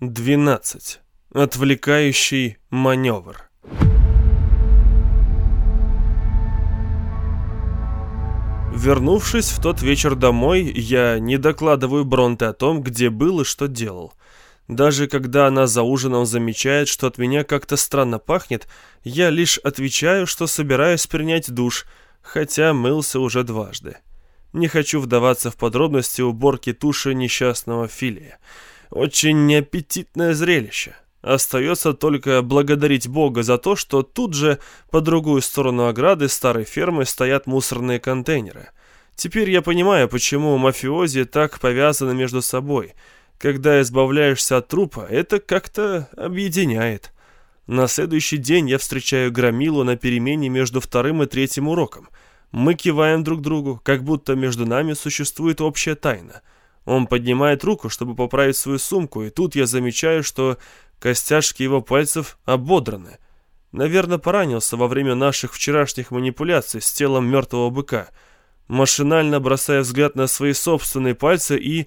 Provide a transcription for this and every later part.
12. Отвлекающий маневр. Вернувшись в тот вечер домой, я не докладываю Бронте о том, где был и что делал. Даже когда она за ужином замечает, что от меня как-то странно пахнет, я лишь отвечаю, что собираюсь принять душ, хотя мылся уже дважды. Не хочу вдаваться в подробности уборки туши несчастного Филия. Очень неаппетитное зрелище. Остается только благодарить Бога за то, что тут же по другую сторону ограды старой фермы стоят мусорные контейнеры. Теперь я понимаю, почему мафиози так повязаны между собой. Когда избавляешься от трупа, это как-то объединяет. На следующий день я встречаю Громилу на перемене между вторым и третьим уроком. Мы киваем друг другу, как будто между нами существует общая тайна. Он поднимает руку, чтобы поправить свою сумку, и тут я замечаю, что костяшки его пальцев ободраны. Наверное, поранился во время наших вчерашних манипуляций с телом мертвого быка. Машинально бросая взгляд на свои собственные пальцы, и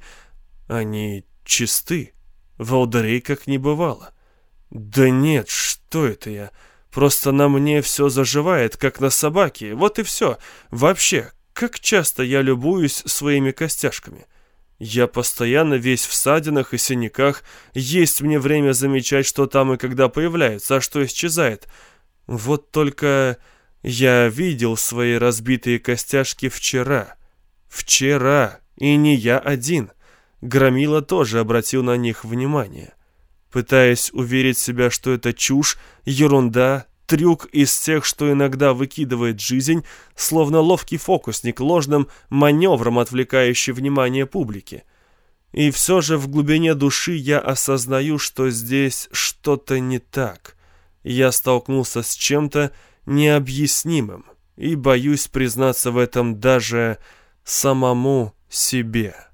они чисты. Волдырей как не бывало. Да нет, что это я? Просто на мне все заживает, как на собаке. Вот и все. Вообще, как часто я любуюсь своими костяшками. Я постоянно весь в ссадинах и синяках. Есть мне время замечать, что там и когда появляется, а что исчезает. Вот только я видел свои разбитые костяшки вчера. Вчера, и не я один. Громила тоже обратил на них внимание. Пытаясь уверить себя, что это чушь, ерунда, трюк из тех, что иногда выкидывает жизнь, словно ловкий фокусник, ложным маневром отвлекающий внимание публики. И все же в глубине души я осознаю, что здесь что-то не так. Я столкнулся с чем-то необъяснимым и боюсь признаться в этом даже самому себе.